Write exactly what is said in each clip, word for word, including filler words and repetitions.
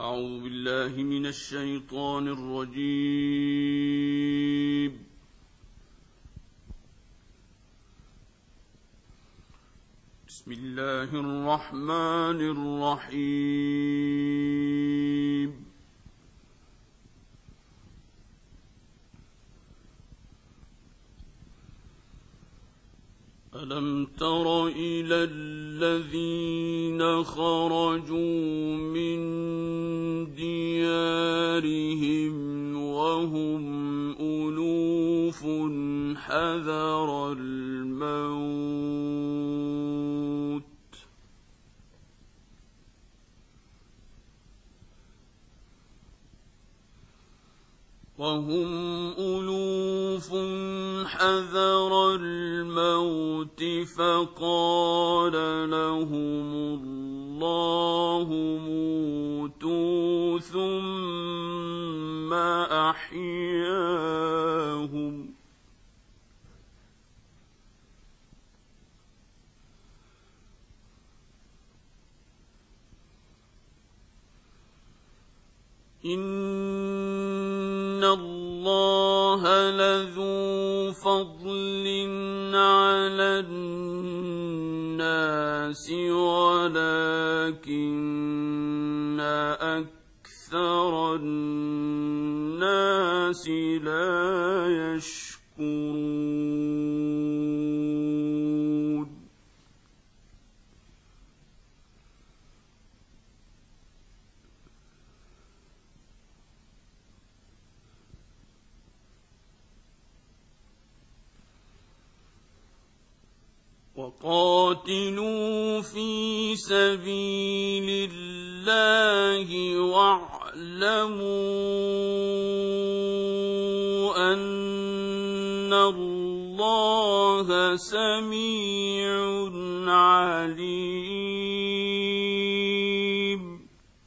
أعوذ بالله من الشيطان الرجيم. بسم الله الرحمن الرحيم. ألم تر إلى الذين خرجوا من ديارهم وهم ألوف حذر الموت وهم ألوف حذر الموت فقال لهم الله موتوا ثم أحياهم إن الله لذو فضل على الناس ولكن أكثر الناس لا يشكرون. وقاتلوا في سبيل الله واعلموا أن الله سميع عليم.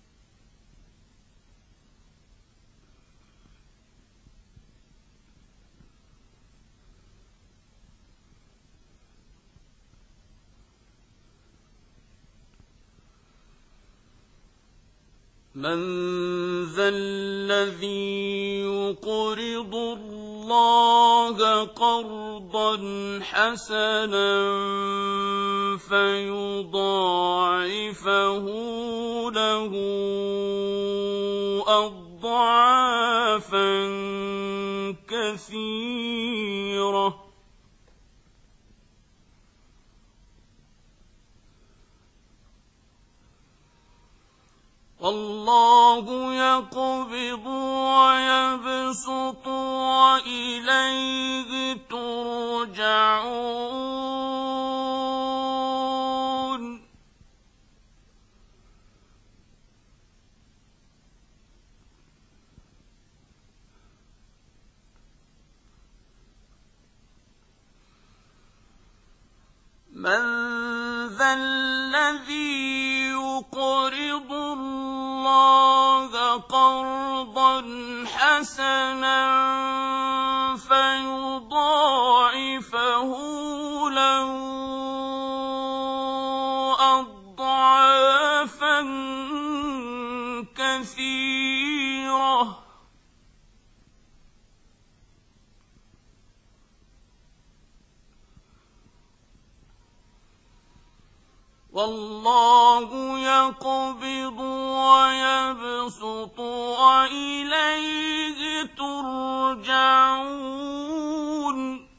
من ذا الذي يقرض الله قرضا حسنا فيضاعفه له أضعافا كثيرة والله يقبض ويبسط وإليه ترجعون. من ذا الذي يقرض الله قرضا حسنا فيضاعفه له أضعافا كثيرة والله يقبض ويبسط وإليه ترجعون.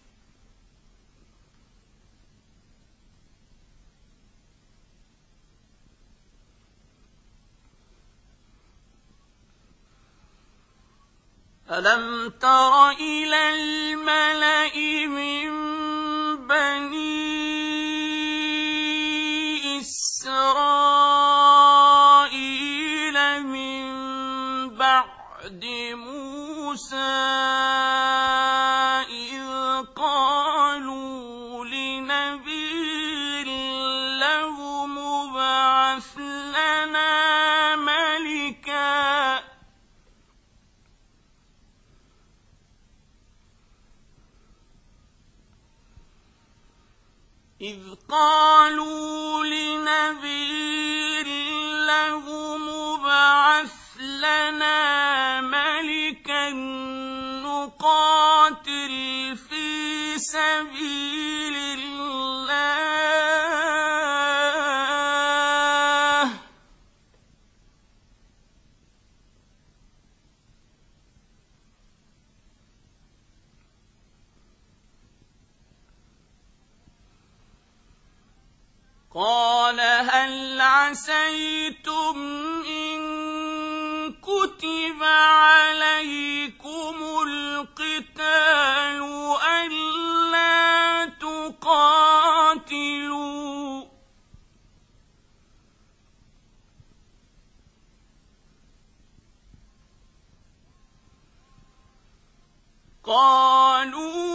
ألم تر إلى الملأ من بني إسرائيل من بعد موسى إذ قالوا لنبي له ابعث لنا ملكا إذ قالوا لنبي له ابعث سبيل الله قال هل عسيتم إن كتب عليكم القتال ألا تقاتلوا قالوا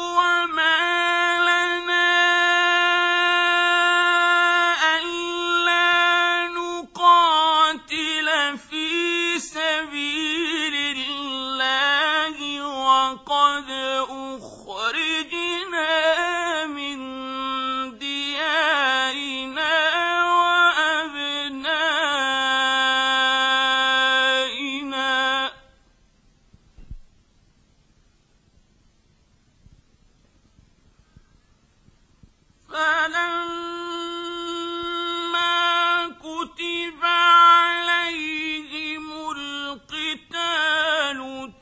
وقد أخرجنا من ديارنا وأبنائنا فلما كتب عليهم القتال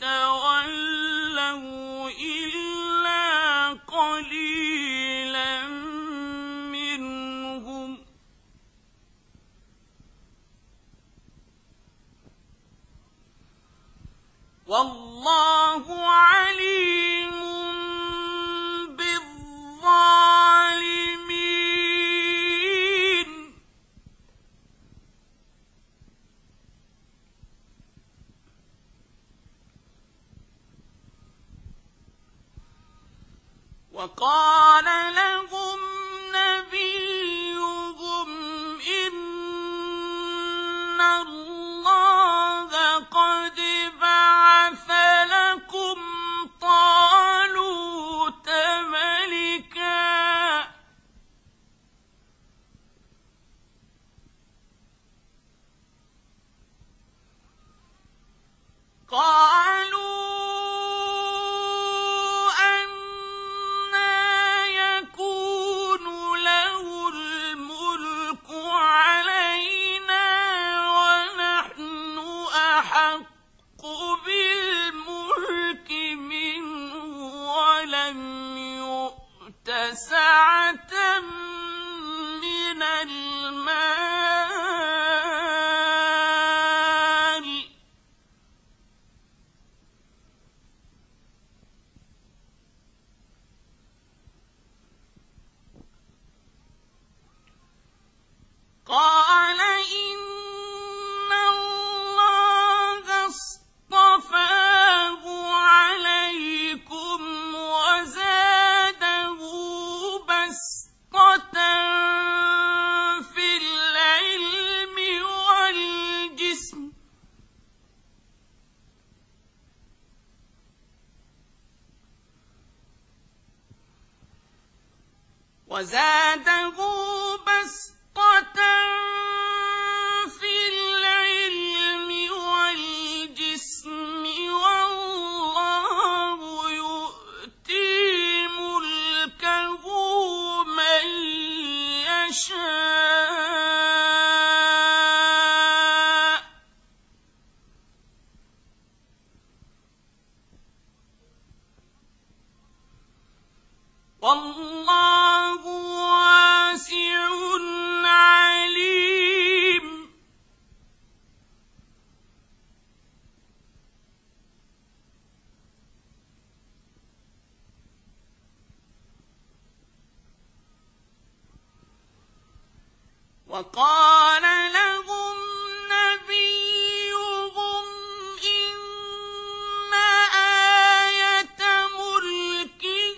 تولوا إلا قليلا منهم والله عليم بالظالمين وقال لهم نبيهم إن الله قد بعث لكم طالوت ملكا قالوا سعة من المال قال إن الله اصطفاه عليكم وزاده بسطة في العلم والجسم وزاده بسطة في العلم والجسم والله يؤتي ملكه من يشاء والله واسع عليم وقال لهم نبيهم إن آية ملكه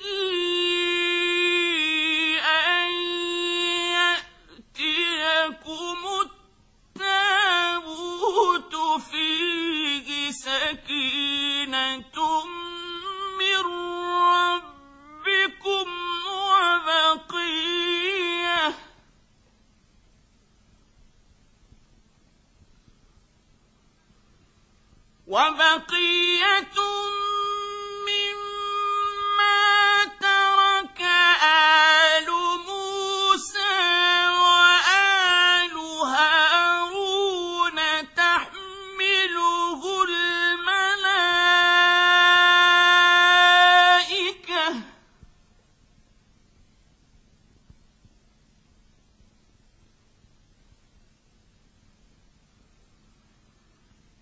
أن يأتيكم التابوت فيه سكينة من ربكم وبقية وبقية مما ترك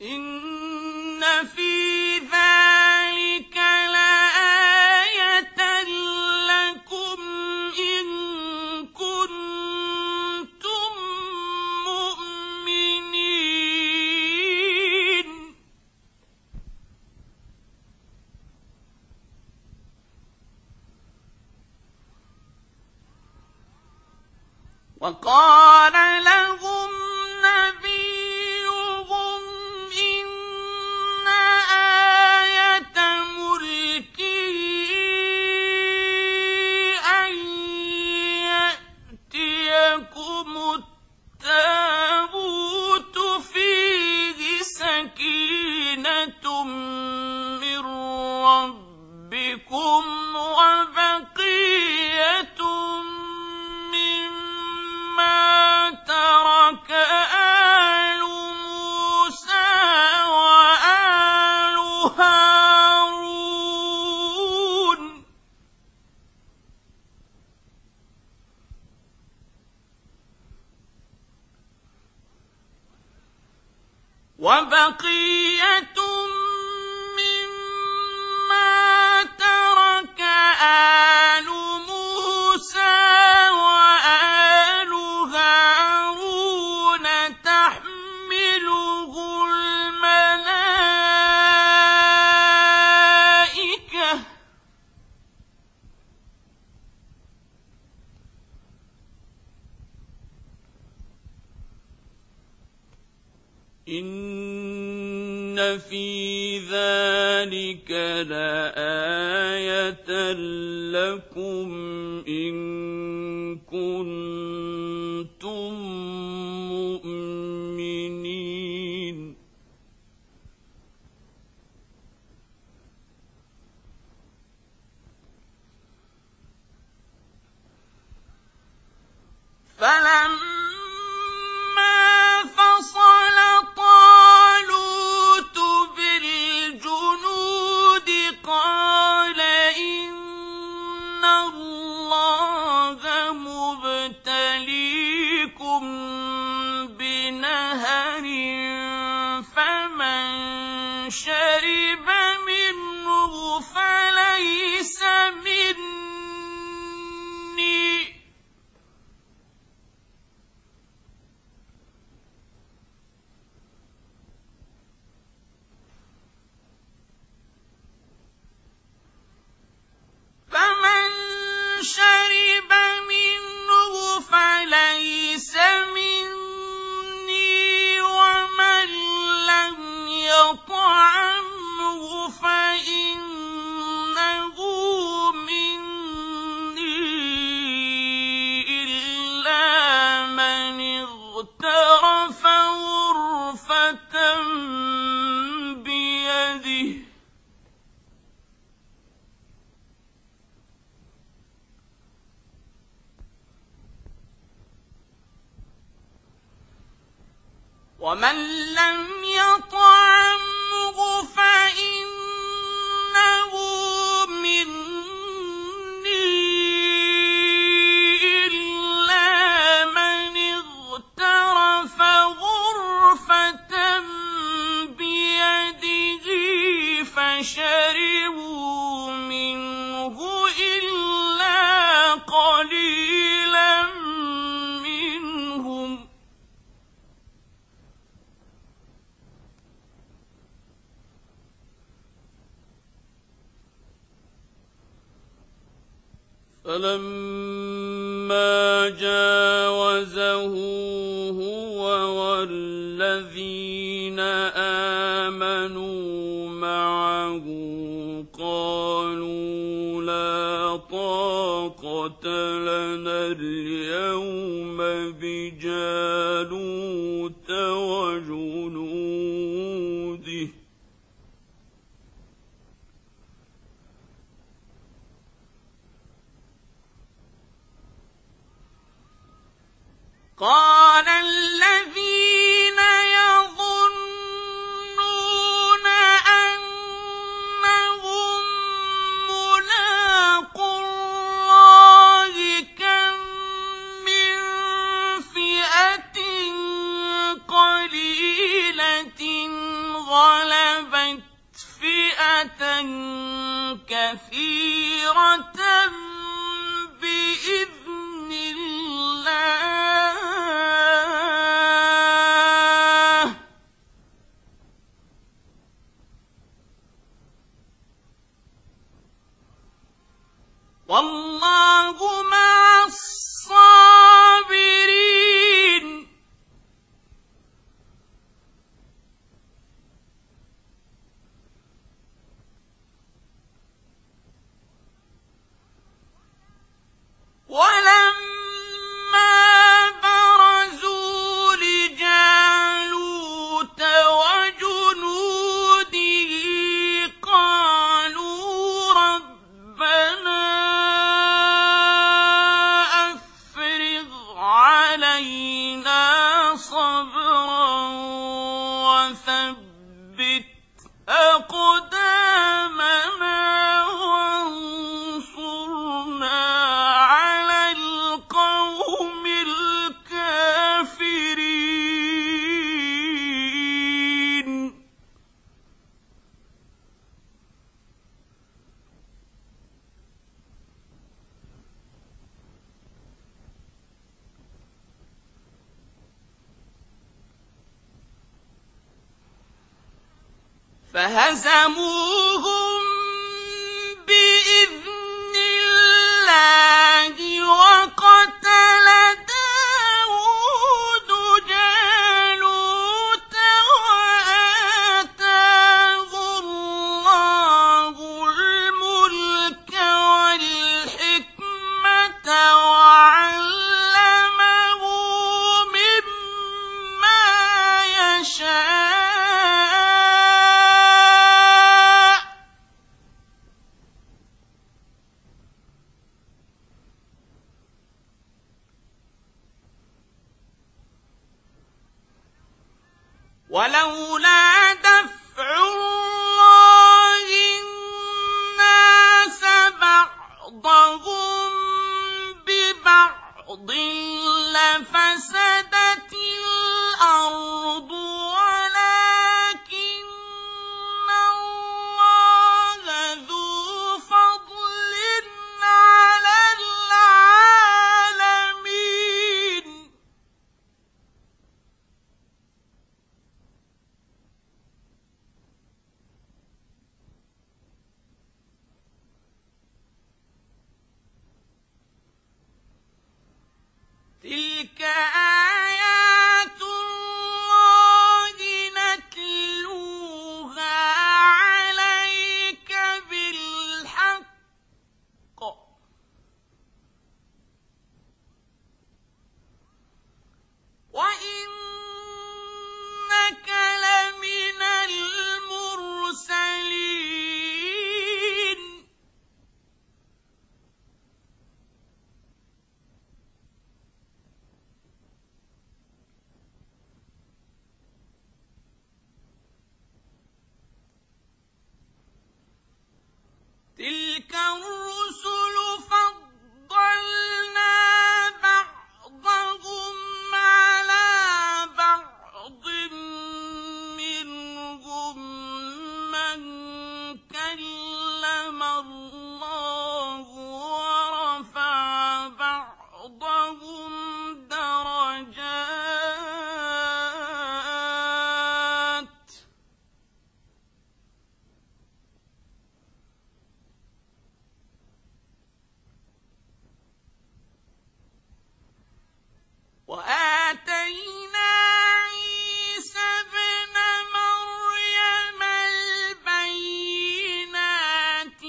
إن في ذلك لآية لكم إن كنتم مؤمنين. وقال لهم نبيهم إن آية ملكه أن يأتيكم التابوت فيه سكينة من ربكم وبقية مما ترك آل موسى وآل هارون وبقية مما ترك آل موسى وآل هارون تحمله الملائكة إن في ذلك لآية لكم إن كنتم مؤمنين. فلما فصل طالوت بالجنود قال إن الله مبتليكم بنهر فمن شرب منه فليس مني فمن شرب منه فليس مني ومن لم يطعمه فإنه مني إلا من اغترف غرفة بيده ومن لم يطعمه فإنه مني إلا من اغترف غرفة بيده فشربوا منه إلا قليلا منهم فلما جاوزه هو والذين آمنوا معه قالوا لا طاقة لنا اليوم بجالوت وجنوده قال الذين يظنون أنهم ملاقو الله كم من فئة قليلة كثيرة بإذن الله والله مع الصابرين ولما برزوا لجالوت وجنوده قالوا ربنا أفرغ علينا صبرا وثبت أقدامنا وانصرنا على القوم الكافرين فهزموهم بإذن الله وقتل داود جالوت وآتاه الله الملك والحكمة وعلمه مما يشاء ولولا دفع الله الناس بعضهم ببعض لفسدت الأرض ولكن الله ذو فضل على العالمين تلك آيات الله نتلوها عليك بالحق وإنك لمن المرسلين تلك الرسل فضلنا بعضهم على بعض منهم من كلم الله ورفع بعضهم درجات وآتينا عيسى ابن مريم البينات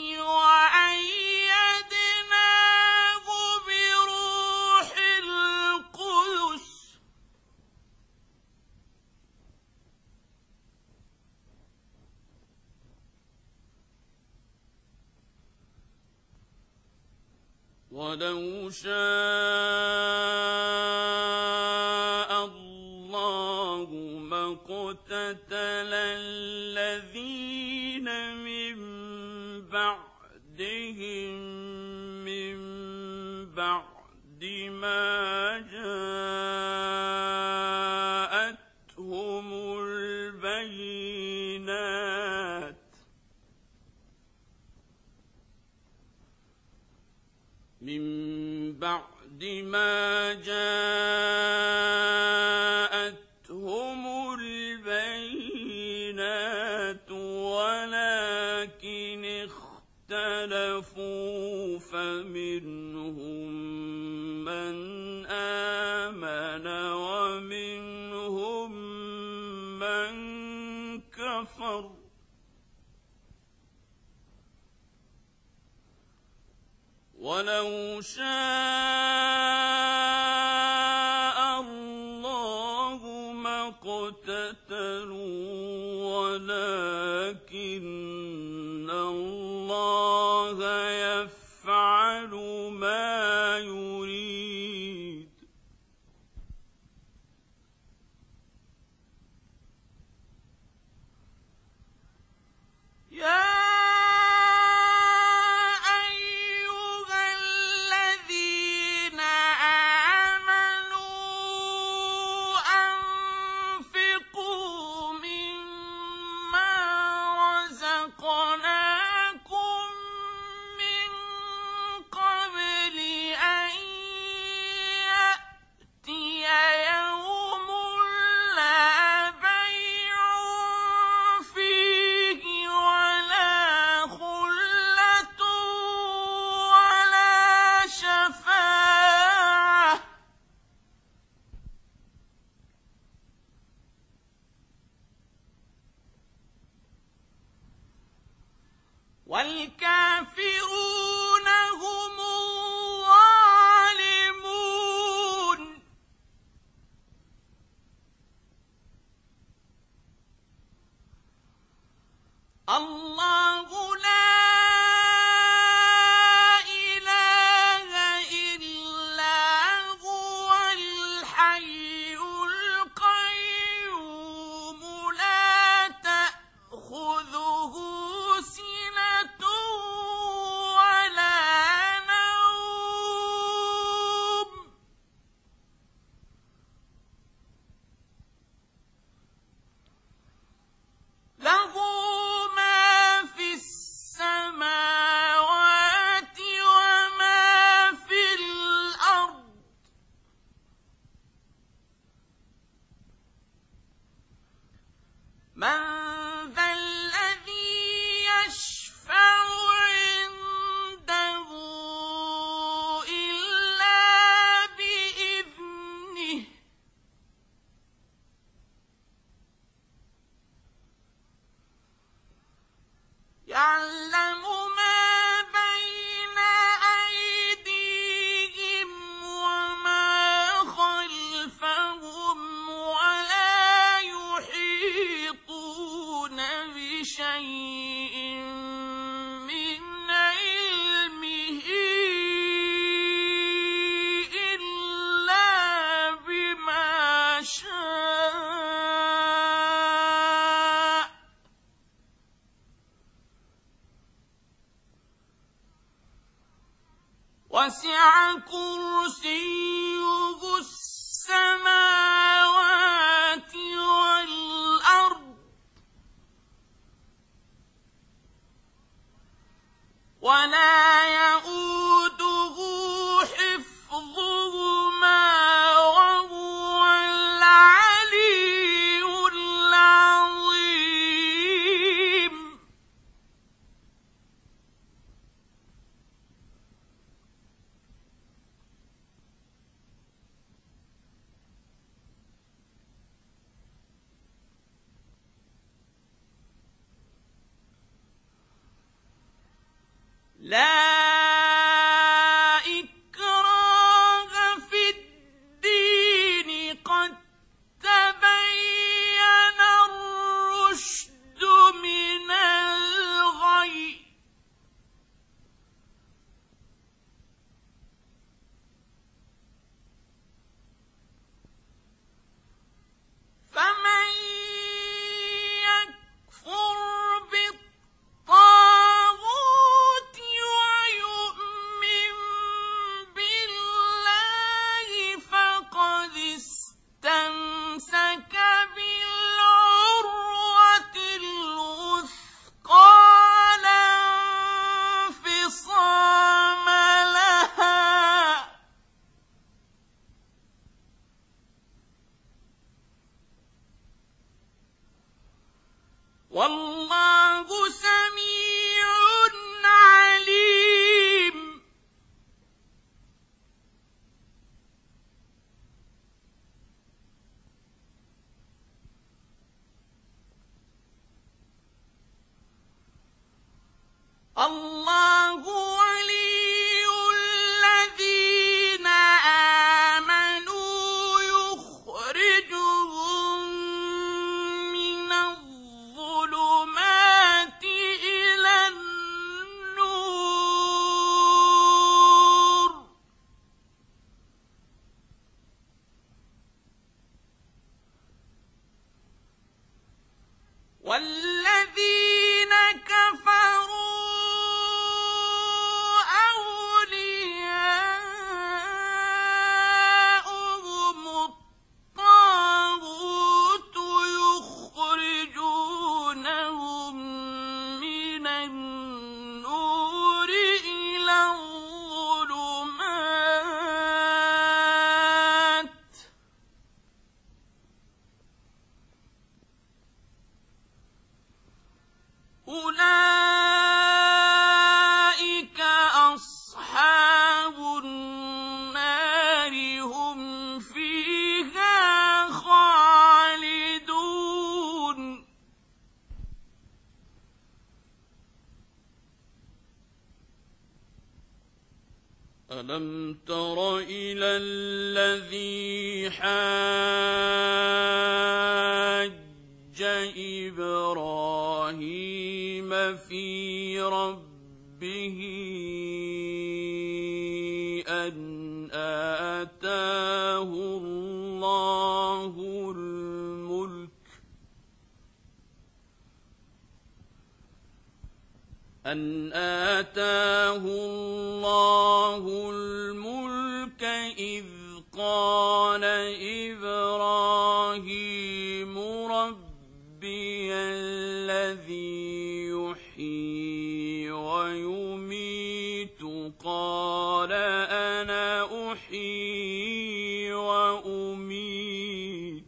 وأيدناه بروح القدس ولو شاء الله ما اقتتل الذين من بعدهم من بعد ما جاءتهم البينات جاءتهم البينات ولكن اختلفوا فمنهم من آمن ومنهم من كفر ولو شاء الله ما اقتتلوا ولكن الله يفعل ما يريد. يا والكافرون هم الظالمون. الله لا إله إلا هو الحي القيوم لا تأخذه يعلم ما بين أيديهم وما خلفهم ولا يحيطون بشيء من علمه إلا بما شاء وسع كرسيه السماوات والأرض ولا يئوده حفظهما وهو العلي العظيم. والله سميع عليم الله ولي الذين آمنوا يخرجهم من الظلمات إلى النور والذين كفروا أولئك أصحاب النار هم فيها خالدون ألم تر إلى الذي حاج إبراهيم في ربه أن آتاه الله الملك أن آتاه الله الملك إذ قال إبراهيم ربي الذي يحيي ويميت قال أنا أحيي وأميت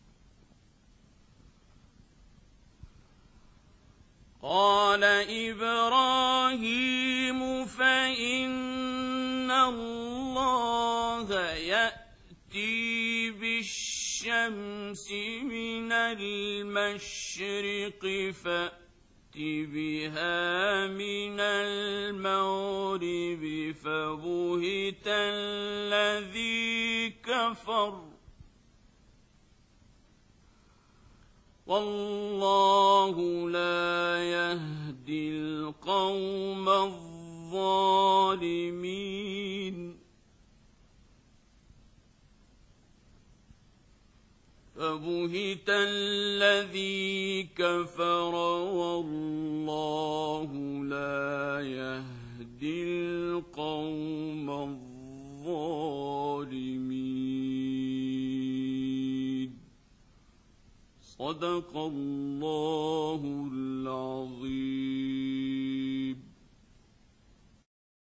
قال إبراهيم فإن الله يأتي بالشمس من المشرق فأت بها من المغرب فبهت الذي كفر والله لا يهدي القوم الظالمين فبهت الذي كفر والله لا يهدي القوم الظالمين صدق الله العظيم.